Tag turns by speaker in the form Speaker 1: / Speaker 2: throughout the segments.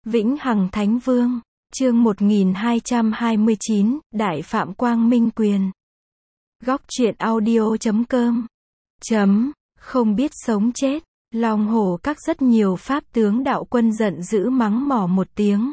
Speaker 1: Vĩnh Hằng Thánh Vương, chương 1229, Đại Phạm Quang Minh Quyền. Góc truyện audio.com. Không biết sống chết, Long Hổ Các rất nhiều pháp tướng đạo quân giận dữ mắng mỏ một tiếng.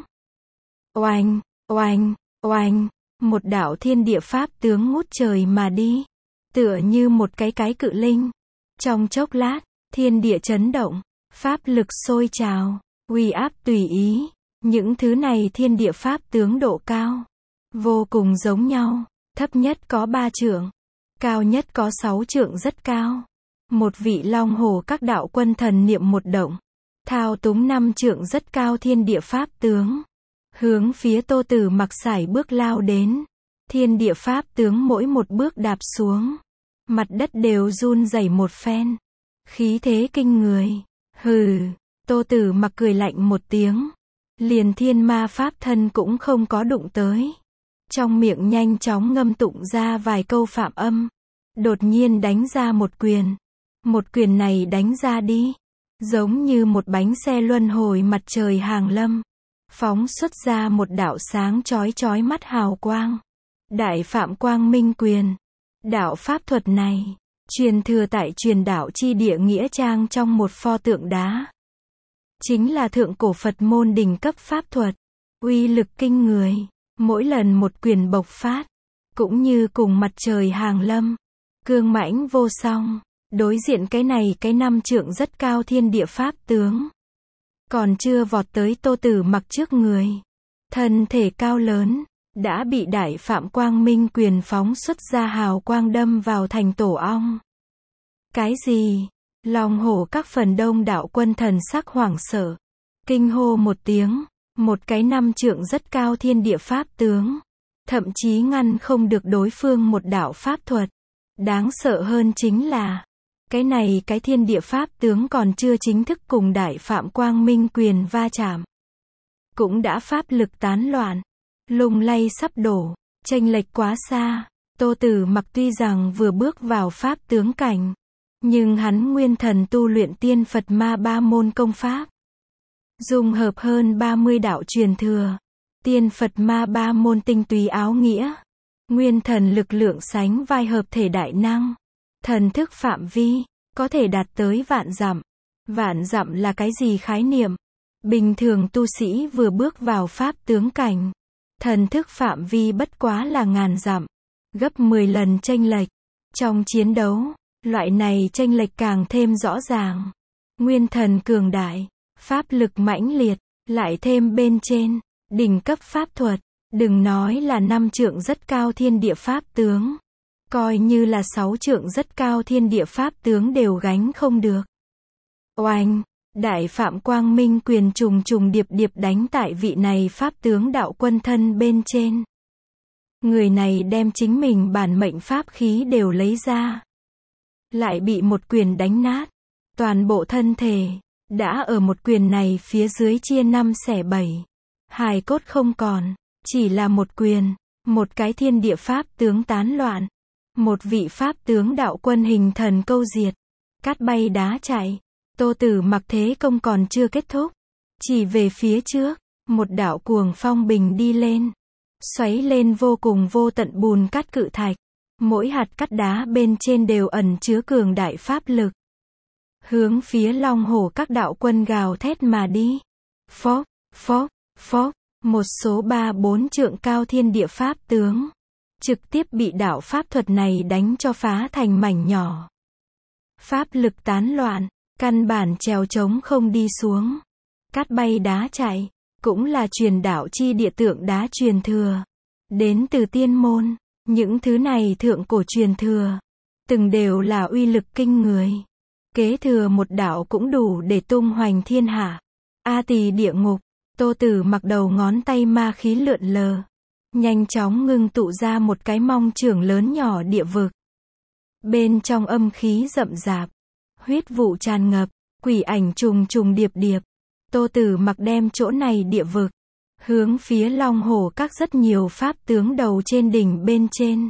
Speaker 1: Oanh, oanh, oanh, một đạo thiên địa pháp tướng ngút trời mà đi, tựa như một cái cự linh. Trong chốc lát, thiên địa chấn động, pháp lực sôi trào, uy áp tùy ý. Những thứ này thiên địa pháp tướng độ cao, vô cùng giống nhau, thấp nhất có 3 trượng, cao nhất có 6 trượng rất cao. Một vị Long Hổ Các đạo quân thần niệm một động, thao túng 5 trượng rất cao thiên địa pháp tướng, hướng phía Tô Tử Mặc sải bước lao đến. Thiên địa pháp tướng mỗi một bước đạp xuống, mặt đất đều run rẩy một phen, khí thế kinh người. Hừ, Tô Tử Mặc cười lạnh một tiếng, liền thiên ma pháp thân cũng không có đụng tới. Trong miệng nhanh chóng ngâm tụng ra vài câu phạm âm, đột nhiên đánh ra một quyền. Một quyền này đánh ra đi, giống như một bánh xe luân hồi mặt trời hàng lâm, phóng xuất ra một đạo sáng chói mắt hào quang. Đại Phạm Quang Minh Quyền. Đạo pháp thuật này, truyền thừa tại Truyền Đạo Chi Địa Nghĩa Trang trong một pho tượng đá. Chính là thượng cổ Phật môn đỉnh cấp pháp thuật, uy lực kinh người, mỗi lần một quyền bộc phát, cũng như cùng mặt trời hàng lâm, cương mãnh vô song. Đối diện cái 5 trượng rất cao thiên địa pháp tướng, còn chưa vọt tới Tô Tử Mặc trước người, thân thể cao lớn, đã bị Đại Phạm Quang Minh Quyền phóng xuất ra hào quang đâm vào thành tổ ong. Cái gì? Long Hổ Các phần đông đạo quân thần sắc hoảng sợ, kinh hô một tiếng. Một cái 5 trượng rất cao thiên địa pháp tướng, thậm chí ngăn không được đối phương một đạo pháp thuật. Đáng sợ hơn chính là, cái thiên địa pháp tướng còn chưa chính thức cùng Đại Phạm Quang Minh Quyền va chạm, cũng đã pháp lực tán loạn, lung lay sắp đổ, chênh lệch quá xa. Tô Tử Mặc tuy rằng vừa bước vào pháp tướng cảnh, nhưng hắn nguyên thần tu luyện Tiên Phật Ma ba môn công pháp, dung hợp hơn 30 đạo truyền thừa, Tiên Phật Ma ba môn tinh túy áo nghĩa, nguyên thần lực lượng sánh vai hợp thể đại năng, thần thức phạm vi có thể đạt tới vạn dặm. Vạn dặm là cái gì khái niệm? Bình thường tu sĩ vừa bước vào pháp tướng cảnh, thần thức phạm vi bất quá là ngàn dặm, gấp 10 lần chênh lệch. Trong chiến đấu, loại này chênh lệch càng thêm rõ ràng. Nguyên thần cường đại, pháp lực mãnh liệt, lại thêm bên trên đỉnh cấp pháp thuật, đừng nói là 5 trượng rất cao thiên địa pháp tướng, coi như là 6 trượng rất cao thiên địa pháp tướng đều gánh không được. Oanh, Đại Phạm Quang Minh Quyền trùng điệp đánh tại vị này pháp tướng đạo quân thân bên trên. Người này đem chính mình bản mệnh pháp khí đều lấy ra, lại bị một quyền đánh nát. Toàn bộ thân thể đã ở một quyền này phía dưới chia 5 xẻ 7, hài cốt không còn. Chỉ là một quyền, một cái thiên địa pháp tướng tán loạn, một vị pháp tướng đạo quân hình thần câu diệt, cát bay đá chạy. Tô Tử Mặc thế công còn chưa kết thúc, chỉ về phía trước, một đạo cuồng phong bình đi lên, xoáy lên vô cùng vô tận bùn cát cự thạch, mỗi hạt cát đá bên trên đều ẩn chứa cường đại pháp lực, hướng phía Long Hổ Các đạo quân gào thét mà đi. Phốc, phốc, phốc, một số 3-4 trượng cao thiên địa pháp tướng, trực tiếp bị đạo pháp thuật này đánh cho phá thành mảnh nhỏ. Pháp lực tán loạn, căn bản trèo trống không đi xuống. Cát bay đá chạy, cũng là Truyền Đạo Chi Địa tượng đá truyền thừa, đến từ tiên môn. Những thứ này thượng cổ truyền thừa, từng đều là uy lực kinh người. Kế thừa một đạo cũng đủ để tung hoành thiên hạ. A Tỳ địa ngục. Tô Tử Mặc đầu ngón tay ma khí lượn lờ, nhanh chóng ngưng tụ ra một cái mong trưởng lớn nhỏ địa vực. Bên trong âm khí rậm rạp, huyết vụ tràn ngập, quỷ ảnh trùng điệp. Tô Tử Mặc đem chỗ này địa vực, hướng phía Long Hổ Các rất nhiều pháp tướng đầu trên đỉnh bên trên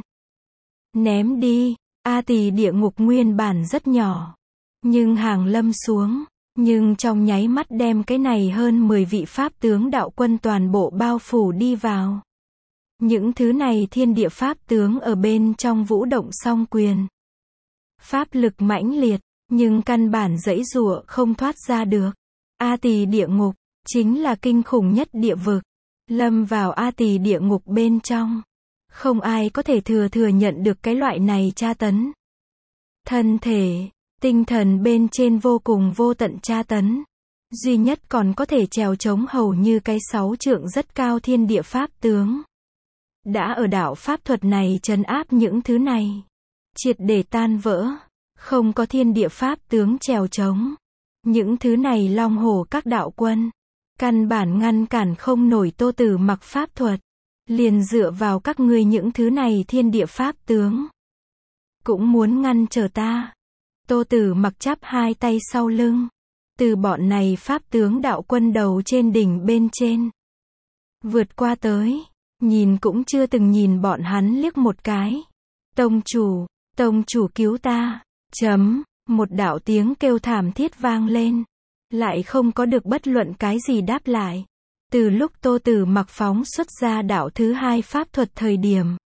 Speaker 1: ném đi. A Tỳ địa ngục nguyên bản rất nhỏ, nhưng hàng lâm xuống, Nhưng trong nháy mắt đem cái này hơn 10 vị pháp tướng đạo quân toàn bộ bao phủ đi vào. Những thứ này thiên địa pháp tướng ở bên trong vũ động song quyền. Pháp lực mãnh liệt, nhưng căn bản giãy giụa không thoát ra được. A Tỳ địa ngục, chính là kinh khủng nhất địa vực. Lâm vào A Tỳ địa ngục bên trong. Không ai có thể thừa nhận được cái loại này tra tấn. Thân thể, tinh thần bên trên vô cùng vô tận tra tấn. Duy nhất còn có thể trèo chống hầu như cái 6 trượng rất cao thiên địa pháp tướng. Đã ở đạo pháp thuật này trấn áp những thứ này. Triệt để tan vỡ. Không có thiên địa pháp tướng trèo chống. Những thứ này long hổ các đạo quân. Căn bản ngăn cản không nổi Tô Tử Mặc pháp thuật. Liền dựa vào các ngươi những thứ này thiên địa pháp tướng. Cũng muốn ngăn trở ta. Tô Tử Mặc chắp hai tay sau lưng. Từ bọn này pháp tướng đạo quân đầu trên đỉnh bên trên. Vượt qua tới. Nhìn cũng chưa từng nhìn bọn hắn liếc một cái. Tông chủ cứu ta. Một đạo tiếng kêu thảm thiết vang lên. Lại không có được bất luận cái gì đáp lại. Từ lúc Tô Tử Mặc phóng xuất ra đạo thứ hai pháp thuật thời điểm.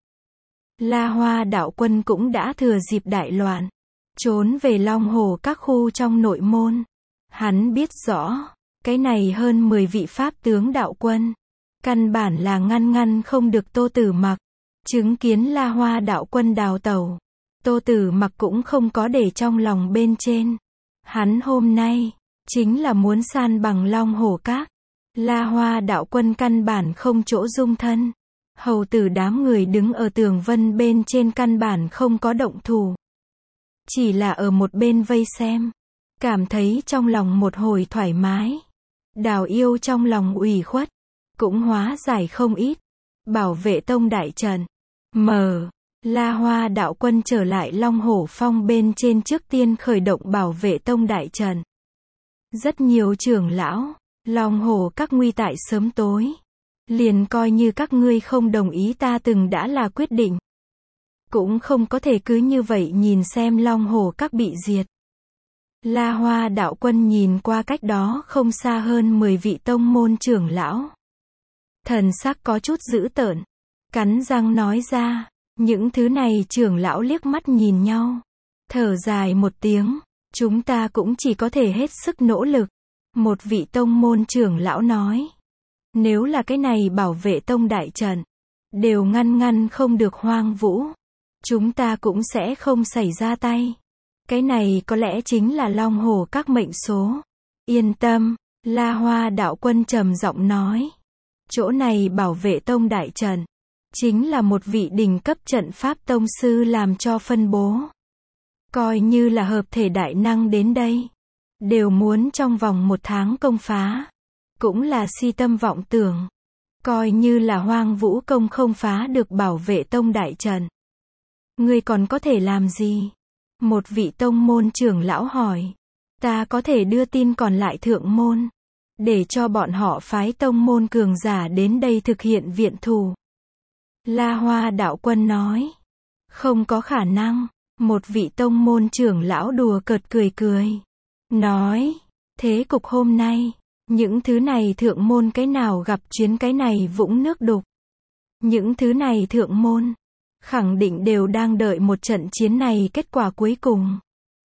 Speaker 1: La Hoa đạo quân cũng đã thừa dịp đại loạn. Trốn về Long Hồ các khu trong nội môn. Hắn biết rõ. Cái này hơn 10 vị pháp tướng đạo quân. Căn bản là ngăn không được Tô Tử Mặc. Chứng kiến La Hoa đạo quân đào tẩu. Tô Tử Mặc cũng không có để trong lòng bên trên. Hắn hôm nay, chính là muốn san bằng Long Hổ Các. La Hoa đạo quân căn bản không chỗ dung thân. Hầu tử đám người đứng ở tường vân bên trên căn bản không có động thủ. Chỉ là ở một bên vây xem. Cảm thấy trong lòng một hồi thoải mái. Đào Yêu trong lòng ủy khuất. Cũng hóa giải không ít. Bảo vệ tông đại trận. La Hoa đạo quân trở lại Long Hổ Phong bên trên trước tiên khởi động bảo vệ tông đại trận. Rất nhiều trưởng lão, Long Hổ các nguy tại sớm tối. Liền coi như các ngươi không đồng ý ta từng đã là quyết định. Cũng không có thể cứ như vậy nhìn xem Long Hổ các bị diệt. La Hoa đạo quân nhìn qua cách đó không xa hơn 10 vị tông môn trưởng lão. Thần sắc có chút dữ tợn. Cắn răng nói ra. Những thứ này trưởng lão liếc mắt nhìn nhau. Thở dài một tiếng. Chúng ta cũng chỉ có thể hết sức nỗ lực. Một vị tông môn trưởng lão nói. Nếu là cái này bảo vệ tông đại trận. Đều ngăn không được Hoang Vũ. Chúng ta cũng sẽ không xảy ra tay. Cái này có lẽ chính là Long Hổ các mệnh số. Yên tâm. La Hoa đạo quân trầm giọng nói. Chỗ này bảo vệ tông đại trận. Chính là một vị đỉnh cấp trận pháp tông sư làm cho phân bố. Coi như là hợp thể đại năng đến đây. Đều muốn trong vòng 1 tháng công phá. Cũng là si tâm vọng tưởng. Coi như là Hoang Vũ công không phá được bảo vệ tông đại trận. Ngươi còn có thể làm gì? Một vị tông môn trưởng lão hỏi. Ta có thể đưa tin còn lại thượng môn. Để cho bọn họ phái tông môn cường giả đến đây thực hiện viện thù. La Hoa đạo quân nói. Không có khả năng. Một vị tông môn trưởng lão đùa cợt cười. Nói. Thế cục hôm nay. Những thứ này thượng môn cái nào gặp chuyến cái này vũng nước đục. Những thứ này thượng môn. Khẳng định đều đang đợi một trận chiến này kết quả cuối cùng.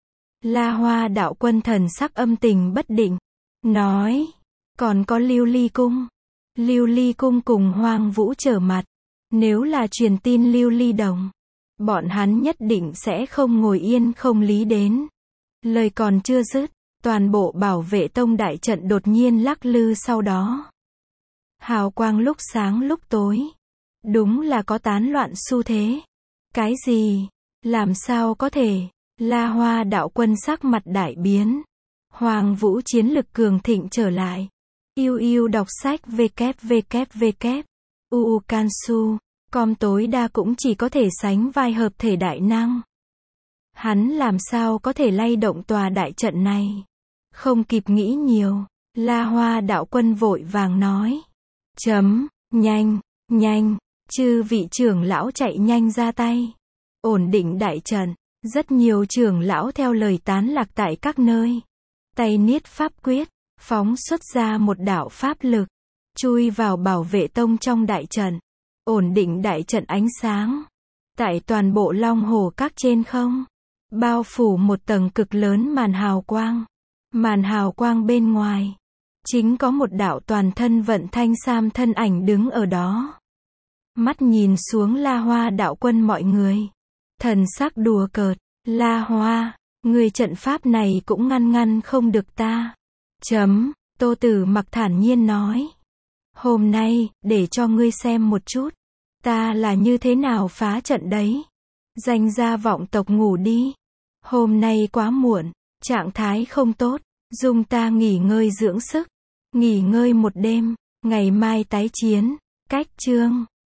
Speaker 1: La Hoa đạo quân thần sắc âm tình bất định. Nói. Còn có Lưu Ly Cung. Lưu Ly Cung cùng Hoang Vũ trở mặt. Nếu là truyền tin Lưu Ly Đồng. Bọn hắn nhất định sẽ không ngồi yên không lý đến. Lời còn chưa dứt. Toàn bộ bảo vệ tông đại trận đột nhiên lắc lư sau đó. Hào quang lúc sáng lúc tối. Đúng là có tán loạn xu thế. Cái gì? Làm sao có thể? La Hoa đạo quân sắc mặt đại biến. Hoang Vũ chiến lực cường thịnh trở lại. Yêu đọc sách www.ucansu.com tối đa cũng chỉ có thể sánh vai hợp thể đại năng. Hắn làm sao có thể lay động tòa đại trận này? Không kịp nghĩ nhiều. La Hoa đạo quân vội vàng nói. Nhanh. Chư vị trưởng lão chạy nhanh ra tay. Ổn định đại trận. Rất nhiều trưởng lão theo lời tán lạc tại các nơi. tay niết pháp quyết, phóng xuất ra một đạo pháp lực, chui vào bảo vệ tông trong đại trận, ổn định đại trận ánh sáng. Tại toàn bộ Long Hồ Các trên không, bao phủ một tầng cực lớn màn hào quang. Màn hào quang bên ngoài, chính có một đạo toàn thân vận thanh sam thân ảnh đứng ở đó. Mắt nhìn xuống La Hoa đạo quân mọi người. Thần sắc đùa cợt, La Hoa, người trận pháp này cũng ngăn không được ta. Tô Tử Mặc thản nhiên nói. Hôm nay, để cho ngươi xem một chút. Ta là như thế nào phá trận đấy. Danh gia vọng tộc ngủ đi. Hôm nay quá muộn, trạng thái không tốt. Dung ta nghỉ ngơi dưỡng sức. Nghỉ ngơi một đêm, ngày mai tái chiến. Cách chương